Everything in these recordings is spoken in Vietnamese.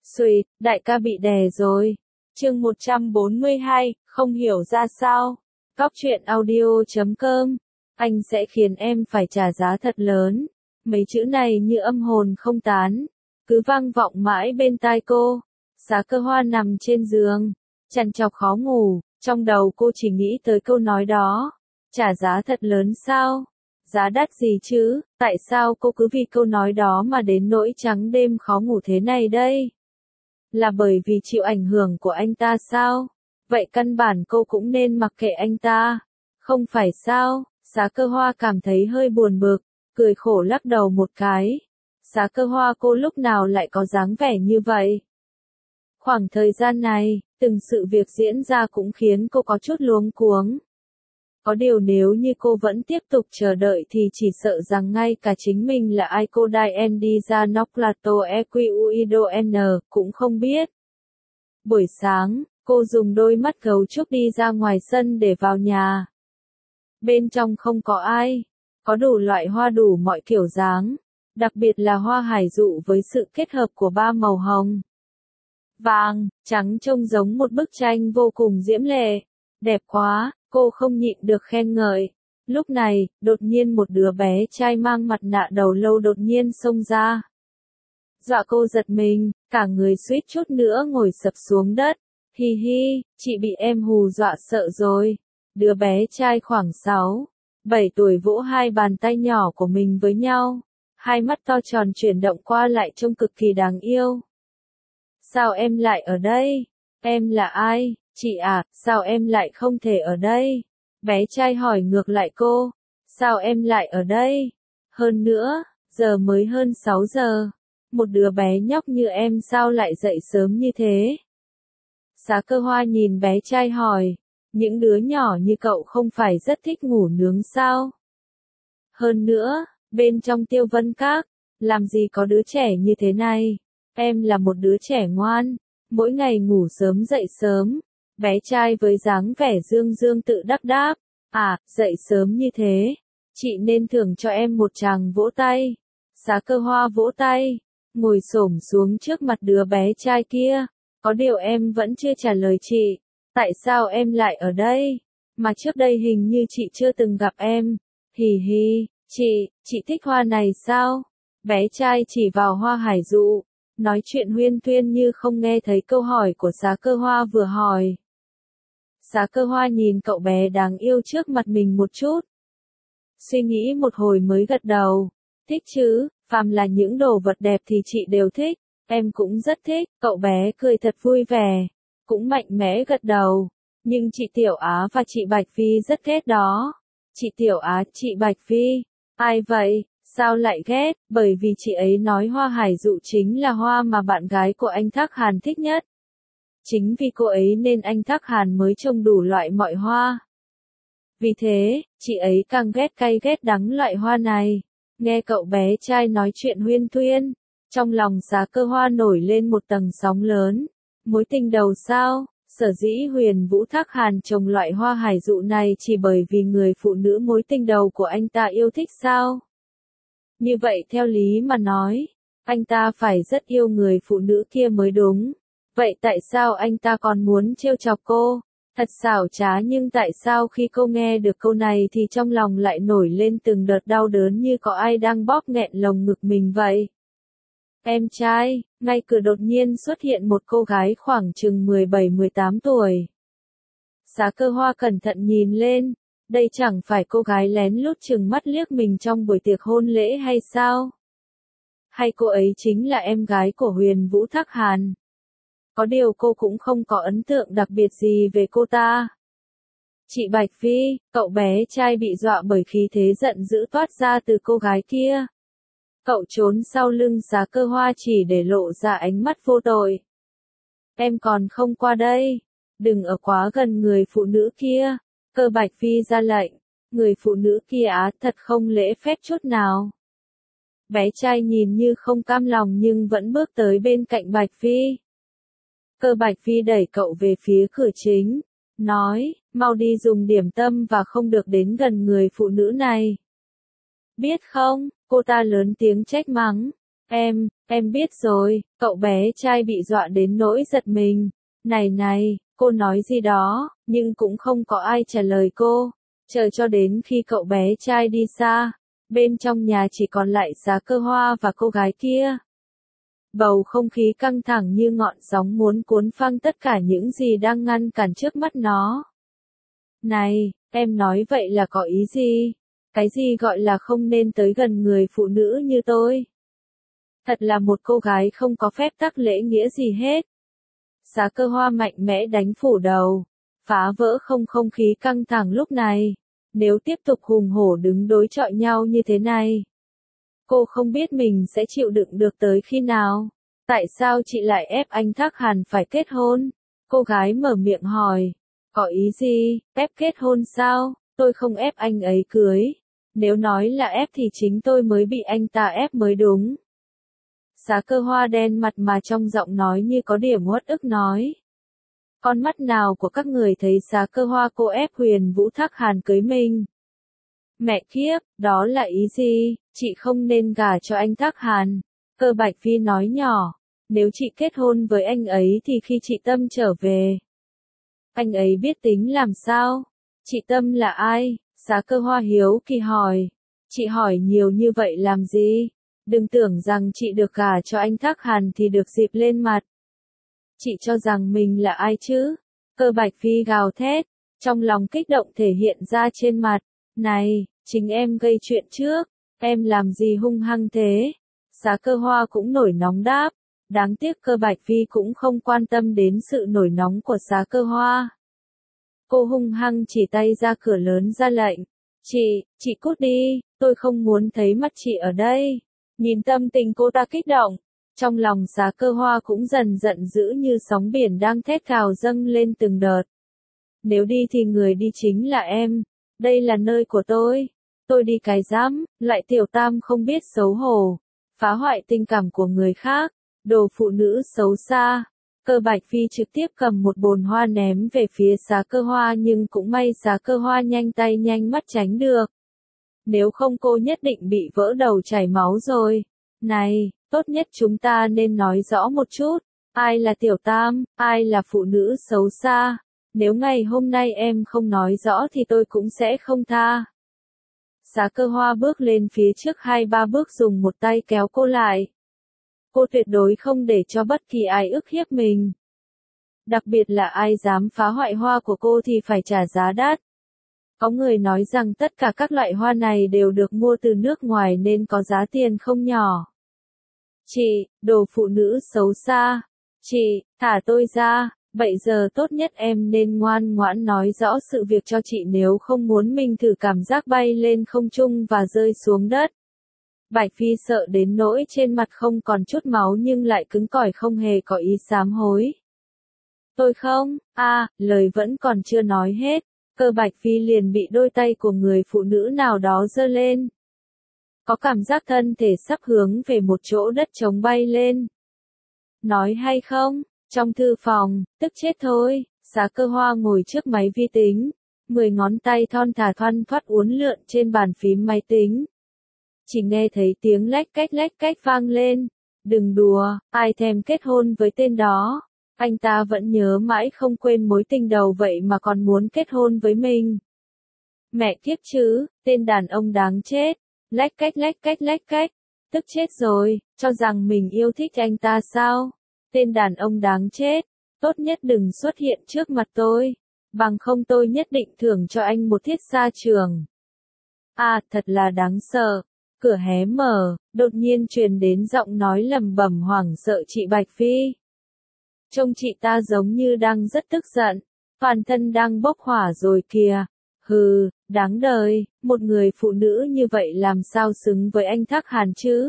Xùi, đại ca bị đè rồi. Chương 142, không hiểu ra sao. Góc truyện audio.com. Anh sẽ khiến em phải trả giá thật lớn. Mấy chữ này như âm hồn không tán, cứ vang vọng mãi bên tai cô. Xá Cơ Hoa nằm trên giường, trằn trọc khó ngủ, trong đầu cô chỉ nghĩ tới câu nói đó. Trả giá thật lớn sao? Giá đắt gì chứ? Tại sao cô cứ vì câu nói đó mà đến nỗi trắng đêm khó ngủ thế này đây? Là bởi vì chịu ảnh hưởng của anh ta sao? Vậy căn bản cô cũng nên mặc kệ anh ta. Không phải sao? Xá Cơ Hoa cảm thấy hơi buồn bực, cười khổ lắc đầu một cái. Xá Cơ Hoa cô lúc nào lại có dáng vẻ như vậy? Khoảng thời gian này, từng sự việc diễn ra cũng khiến cô có chút luống cuống. Có điều nếu như cô vẫn tiếp tục chờ đợi thì chỉ sợ rằng ngay cả chính mình là ai cô Dien đi ra Noclato EQUIDON cũng không biết. Buổi sáng, cô dùng đôi mắt gấu trúc đi ra ngoài sân để vào nhà. Bên trong không có ai, có đủ loại hoa đủ mọi kiểu dáng, đặc biệt là hoa hải dụ với sự kết hợp của ba màu hồng, vàng, trắng trông giống một bức tranh vô cùng diễm lệ. Đẹp quá, cô không nhịn được khen ngợi. Lúc này, đột nhiên một đứa bé trai mang mặt nạ đầu lâu đột nhiên xông ra. Dọa cô giật mình, cả người suýt chút nữa ngồi sập xuống đất. Hi hi, chị bị em hù dọa sợ rồi. Đứa bé trai khoảng 6, 7 tuổi vỗ hai bàn tay nhỏ của mình với nhau. Hai mắt to tròn chuyển động qua lại trông cực kỳ đáng yêu. Sao em lại ở đây? Em là ai? Chị à, sao em lại không thể ở đây? Bé trai hỏi ngược lại cô. Sao em lại ở đây? Hơn nữa, giờ mới hơn 6 giờ. Một đứa bé nhóc như em sao lại dậy sớm như thế? Xá Cơ Hoa nhìn bé trai hỏi. Những đứa nhỏ như cậu không phải rất thích ngủ nướng sao? Hơn nữa, bên trong Tiêu Vân Các, làm gì có đứa trẻ như thế này? Em là một đứa trẻ ngoan, mỗi ngày ngủ sớm dậy sớm. Bé trai với dáng vẻ dương dương tự đắc đáp. À, dậy sớm như thế, chị nên thưởng cho em một tràng vỗ tay. Xá Cơ Hoa vỗ tay, ngồi xổm xuống trước mặt đứa bé trai kia. Có điều em vẫn chưa trả lời chị. Tại sao em lại ở đây? Mà trước đây hình như chị chưa từng gặp em. Hì hì, chị thích hoa này sao? Bé trai chỉ vào hoa hải dụ, nói chuyện huyên thuyên như không nghe thấy câu hỏi của Xá Cơ Hoa vừa hỏi. Xá Cơ Hoa nhìn cậu bé đáng yêu trước mặt mình một chút. Suy nghĩ một hồi mới gật đầu. Thích chứ, phàm là những đồ vật đẹp thì chị đều thích. Em cũng rất thích. Cậu bé cười thật vui vẻ, cũng mạnh mẽ gật đầu. Nhưng chị Tiểu Á và chị Bạch Phi rất ghét đó. Chị Tiểu Á, chị Bạch Phi. Ai vậy? Sao lại ghét? Bởi vì chị ấy nói hoa hải dụ chính là hoa mà bạn gái của anh Thác Hàn thích nhất. Chính vì cô ấy nên anh Thác Hàn mới trồng đủ loại mọi hoa. Vì thế, chị ấy càng ghét cay ghét đắng loại hoa này. Nghe cậu bé trai nói chuyện huyên thuyên, trong lòng Xá Cơ Hoa nổi lên một tầng sóng lớn. Mối tình đầu sao? Sở dĩ Huyền Vũ Thác Hàn trồng loại hoa hải dụ này chỉ bởi vì người phụ nữ mối tình đầu của anh ta yêu thích sao? Như vậy theo lý mà nói, anh ta phải rất yêu người phụ nữ kia mới đúng. Vậy tại sao anh ta còn muốn trêu chọc cô? Thật xảo trá, nhưng tại sao khi cô nghe được câu này thì trong lòng lại nổi lên từng đợt đau đớn như có ai đang bóp nghẹn lồng ngực mình vậy? Em trai, ngay cửa đột nhiên xuất hiện một cô gái khoảng chừng 17-18 tuổi. Xá Cơ Hoa cẩn thận nhìn lên, đây chẳng phải cô gái lén lút chừng mắt liếc mình trong buổi tiệc hôn lễ hay sao? Hay cô ấy chính là em gái của Huyền Vũ Thác Hàn? Có điều cô cũng không có ấn tượng đặc biệt gì về cô ta. Chị Bạch Phi, cậu bé trai bị dọa bởi khí thế giận dữ toát ra từ cô gái kia. Cậu trốn sau lưng Xá Cơ Hoa chỉ để lộ ra ánh mắt vô tội. Em còn không qua đây, đừng ở quá gần người phụ nữ kia. Cơ Bạch Phi ra lệnh, người phụ nữ kia á thật không lễ phép chút nào. Bé trai nhìn như không cam lòng nhưng vẫn bước tới bên cạnh Bạch Phi. Cơ Bạch Phi đẩy cậu về phía cửa chính, nói, mau đi dùng điểm tâm và không được đến gần người phụ nữ này. Biết không? Cô ta lớn tiếng trách mắng. Em biết rồi, cậu bé trai bị dọa đến nỗi giật mình. Này, cô nói gì đó, nhưng cũng không có ai trả lời cô. Chờ cho đến khi cậu bé trai đi xa, bên trong nhà chỉ còn lại Giá Cơ Hoa và cô gái kia. Bầu không khí căng thẳng như ngọn sóng muốn cuốn phăng tất cả những gì đang ngăn cản trước mắt nó. Này, em nói vậy là có ý gì? Cái gì gọi là không nên tới gần người phụ nữ như tôi? Thật là một cô gái không có phép tắc lễ nghĩa gì hết. Giá Cơ Hoa mạnh mẽ đánh phủ đầu, phá vỡ không khí căng thẳng lúc này. Nếu tiếp tục hùng hổ đứng đối chọi nhau như thế này, cô không biết mình sẽ chịu đựng được tới khi nào. Tại sao chị lại ép anh Thác Hàn phải kết hôn? Cô gái mở miệng hỏi. Có ý gì, ép kết hôn sao? Tôi không ép anh ấy cưới. Nếu nói là ép thì chính tôi mới bị anh ta ép mới đúng. Giá Cơ Hoa đen mặt mà trong giọng nói như có điểm uất ức nói. Con mắt nào của các người thấy Giá Cơ Hoa cô ép Huyền Vũ Thác Hàn cưới mình? Mẹ kiếp, đó là ý gì? Chị không nên gả cho anh Thác Hàn. Cơ Bạch Phi nói nhỏ. Nếu chị kết hôn với anh ấy thì khi chị Tâm trở về, anh ấy biết tính làm sao? Chị Tâm là ai? Giá Cơ Hoa hiếu kỳ hỏi. Chị hỏi nhiều như vậy làm gì? Đừng tưởng rằng chị được gả cho anh Thác Hàn thì được dịp lên mặt. Chị cho rằng mình là ai chứ? Cơ Bạch Phi gào thét, trong lòng kích động thể hiện ra trên mặt. Này, chính em gây chuyện trước, em làm gì hung hăng thế? Giá Cơ Hoa cũng nổi nóng đáp. Đáng tiếc Cơ Bạch Phi cũng không quan tâm đến sự nổi nóng của Giá Cơ Hoa. Cô hung hăng chỉ tay ra cửa lớn ra lệnh. Chị cút đi, tôi không muốn thấy mặt chị ở đây. Nhìn tâm tình cô ta kích động, trong lòng Giá Cơ Hoa cũng dần giận dữ như sóng biển đang thét gào dâng lên từng đợt. Nếu đi thì người đi chính là em, đây là nơi của tôi đi cái dám, lại tiểu tam không biết xấu hổ, phá hoại tình cảm của người khác, đồ phụ nữ xấu xa. Cơ Bạch Phi trực tiếp cầm một bồn hoa ném về phía Giá Cơ Hoa nhưng cũng may Giá Cơ Hoa nhanh tay nhanh mắt tránh được. Nếu không cô nhất định bị vỡ đầu chảy máu rồi. Này, tốt nhất chúng ta nên nói rõ một chút. Ai là tiểu tam, ai là phụ nữ xấu xa. Nếu ngày hôm nay em không nói rõ thì tôi cũng sẽ không tha. Giá Cơ Hoa bước lên phía trước 2-3 bước dùng một tay kéo cô lại. Cô tuyệt đối không để cho bất kỳ ai ức hiếp mình. Đặc biệt là ai dám phá hoại hoa của cô thì phải trả giá đắt. Có người nói rằng tất cả các loại hoa này đều được mua từ nước ngoài nên có giá tiền không nhỏ. Chị, đồ phụ nữ xấu xa. Chị, thả tôi ra. Vậy giờ tốt nhất em nên ngoan ngoãn nói rõ sự việc cho chị nếu không muốn mình thử cảm giác bay lên không trung và rơi xuống đất. Bạch Phi sợ đến nỗi trên mặt không còn chút máu nhưng lại cứng cỏi không hề có ý sám hối. Tôi không, lời vẫn còn chưa nói hết, Cơ Bạch Phi liền bị đôi tay của người phụ nữ nào đó giơ lên. Có cảm giác thân thể sắp hướng về một chỗ đất trống bay lên. Nói hay không, trong thư phòng, tức chết thôi, Giá Cơ Hoa ngồi trước máy vi tính, 10 ngón tay thon thả thoăn thoắt uốn lượn trên bàn phím máy tính. Chỉ nghe thấy tiếng lách cách vang lên. Đừng đùa, ai thèm kết hôn với tên đó. Anh ta vẫn nhớ mãi không quên mối tình đầu vậy mà còn muốn kết hôn với mình. Mẹ kiếp chứ, tên đàn ông đáng chết. Lách cách, tức chết rồi, cho rằng mình yêu thích anh ta sao? Tên đàn ông đáng chết, tốt nhất đừng xuất hiện trước mặt tôi. Bằng không tôi nhất định thưởng cho anh một thiết xa trường. Thật là đáng sợ. Cửa hé mở, đột nhiên truyền đến giọng nói lẩm bẩm hoảng sợ chị Bạch Phi. Trông chị ta giống như đang rất tức giận, toàn thân đang bốc hỏa rồi kìa. Hừ, đáng đời, một người phụ nữ như vậy làm sao xứng với anh Thác Hàn chứ?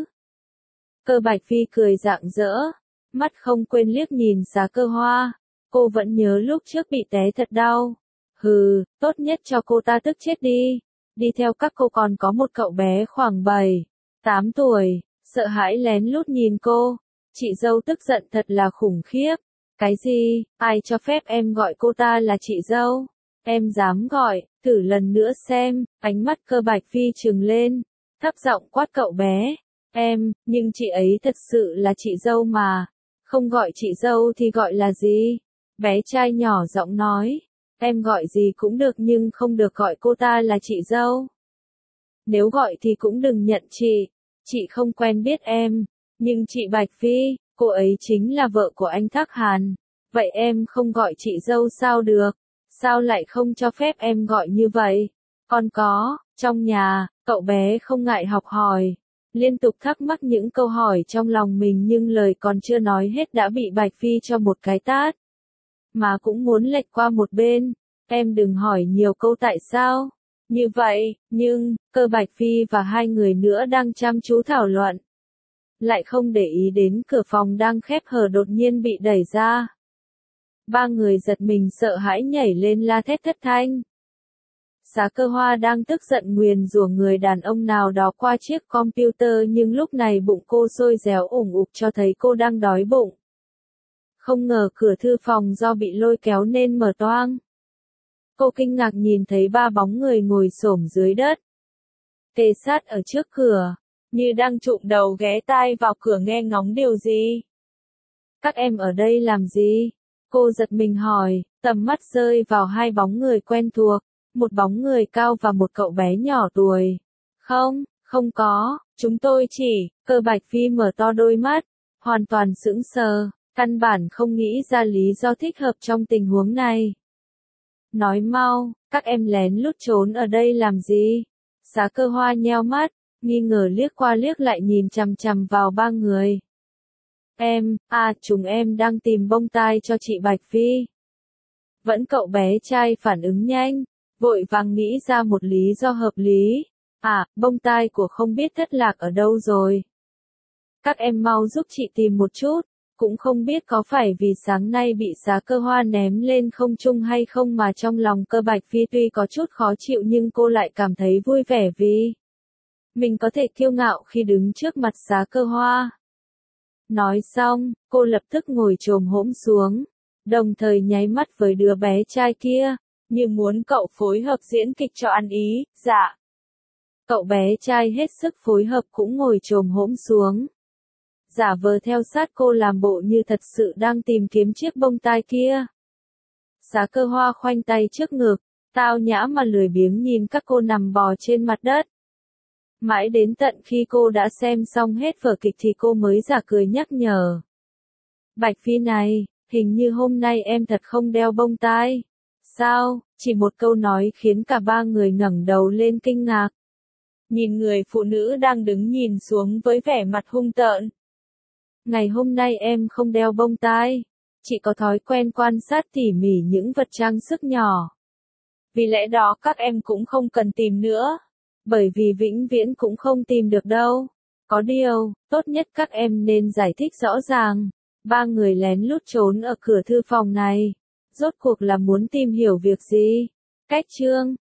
Cơ Bạch Phi cười rạng rỡ, mắt không quên liếc nhìn Giá Cơ Hoa. Cô vẫn nhớ lúc trước bị té thật đau. Hừ, tốt nhất cho cô ta tức chết đi. Đi theo các cô còn có một cậu bé khoảng 7-8 tuổi, sợ hãi lén lút nhìn cô. Chị dâu tức giận thật là khủng khiếp. Cái gì, ai cho phép em gọi cô ta là chị dâu? Em dám gọi, thử lần nữa xem. Ánh mắt Cơ Bạch Phi trừng lên, thấp giọng quát cậu bé. Em, nhưng chị ấy thật sự là chị dâu mà. Không gọi chị dâu thì gọi là gì? Bé trai nhỏ giọng nói. Em gọi gì cũng được nhưng không được gọi cô ta là chị dâu. Nếu gọi thì cũng đừng nhận chị không quen biết em. Nhưng chị Bạch Phi, cô ấy chính là vợ của anh Thác Hàn. Vậy em không gọi chị dâu sao được? Sao lại không cho phép em gọi như vậy? Còn có, trong nhà, cậu bé không ngại học hỏi. Liên tục thắc mắc những câu hỏi trong lòng mình nhưng lời còn chưa nói hết đã bị Bạch Phi cho một cái tát. Mà cũng muốn lệch qua một bên. Em đừng hỏi nhiều câu tại sao. Như vậy, nhưng, Cơ Bạch Phi và hai người nữa đang chăm chú thảo luận. Lại không để ý đến cửa phòng đang khép hờ đột nhiên bị đẩy ra. Ba người giật mình sợ hãi nhảy lên la thét thất thanh. Xá Cơ Hoa đang tức giận nguyền rủa người đàn ông nào đó qua chiếc computer nhưng lúc này bụng cô sôi réo ủng ục cho thấy cô đang đói bụng. Không ngờ cửa thư phòng do bị lôi kéo nên mở toang. Cô kinh ngạc nhìn thấy ba bóng người ngồi xổm dưới đất. Kề sát ở trước cửa, như đang trụm đầu ghé tai vào cửa nghe ngóng điều gì. Các em ở đây làm gì? Cô giật mình hỏi, tầm mắt rơi vào hai bóng người quen thuộc, một bóng người cao và một cậu bé nhỏ tuổi. Không có, chúng tôi chỉ, Cơ Bạch Phi mở to đôi mắt, hoàn toàn sững sờ, căn bản không nghĩ ra lý do thích hợp trong tình huống này. Nói mau, các em lén lút trốn ở đây làm gì? Xá Cơ Hoa nheo mắt, nghi ngờ liếc qua liếc lại nhìn chằm chằm vào ba người. Chúng em đang tìm bông tai cho chị Bạch Phi. Vẫn cậu bé trai phản ứng nhanh, vội vàng nghĩ ra một lý do hợp lý. Bông tai của không biết thất lạc ở đâu rồi. Các em mau giúp chị tìm một chút, cũng không biết có phải vì sáng nay bị Xá Cơ Hoa ném lên không trung hay không mà trong lòng Cơ Bạch Phi tuy có chút khó chịu nhưng cô lại cảm thấy vui vẻ vì mình có thể kiêu ngạo khi đứng trước mặt Xá Cơ Hoa. Nói xong, cô lập tức ngồi chồm hổm xuống, đồng thời nháy mắt với đứa bé trai kia, như muốn cậu phối hợp diễn kịch cho ăn ý. Dạ. Cậu bé trai hết sức phối hợp cũng ngồi chồm hổm xuống, giả vờ theo sát cô làm bộ như thật sự đang tìm kiếm chiếc bông tai kia. Xá Cơ Hoa khoanh tay trước ngực, tao nhã mà lười biếng nhìn các cô nằm bò trên mặt đất. Mãi đến tận khi cô đã xem xong hết vở kịch thì cô mới giả cười nhắc nhở. Bạch Phi này, hình như hôm nay em thật không đeo bông tai. Sao? Chỉ một câu nói khiến cả ba người ngẩng đầu lên kinh ngạc. Nhìn người phụ nữ đang đứng nhìn xuống với vẻ mặt hung tợn. Ngày hôm nay em không đeo bông tai. Chị có thói quen quan sát tỉ mỉ những vật trang sức nhỏ. Vì lẽ đó các em cũng không cần tìm nữa. Bởi vì vĩnh viễn cũng không tìm được đâu. Có điều, tốt nhất các em nên giải thích rõ ràng. Ba người lén lút trốn ở cửa thư phòng này. Rốt cuộc là muốn tìm hiểu việc gì? Cách chương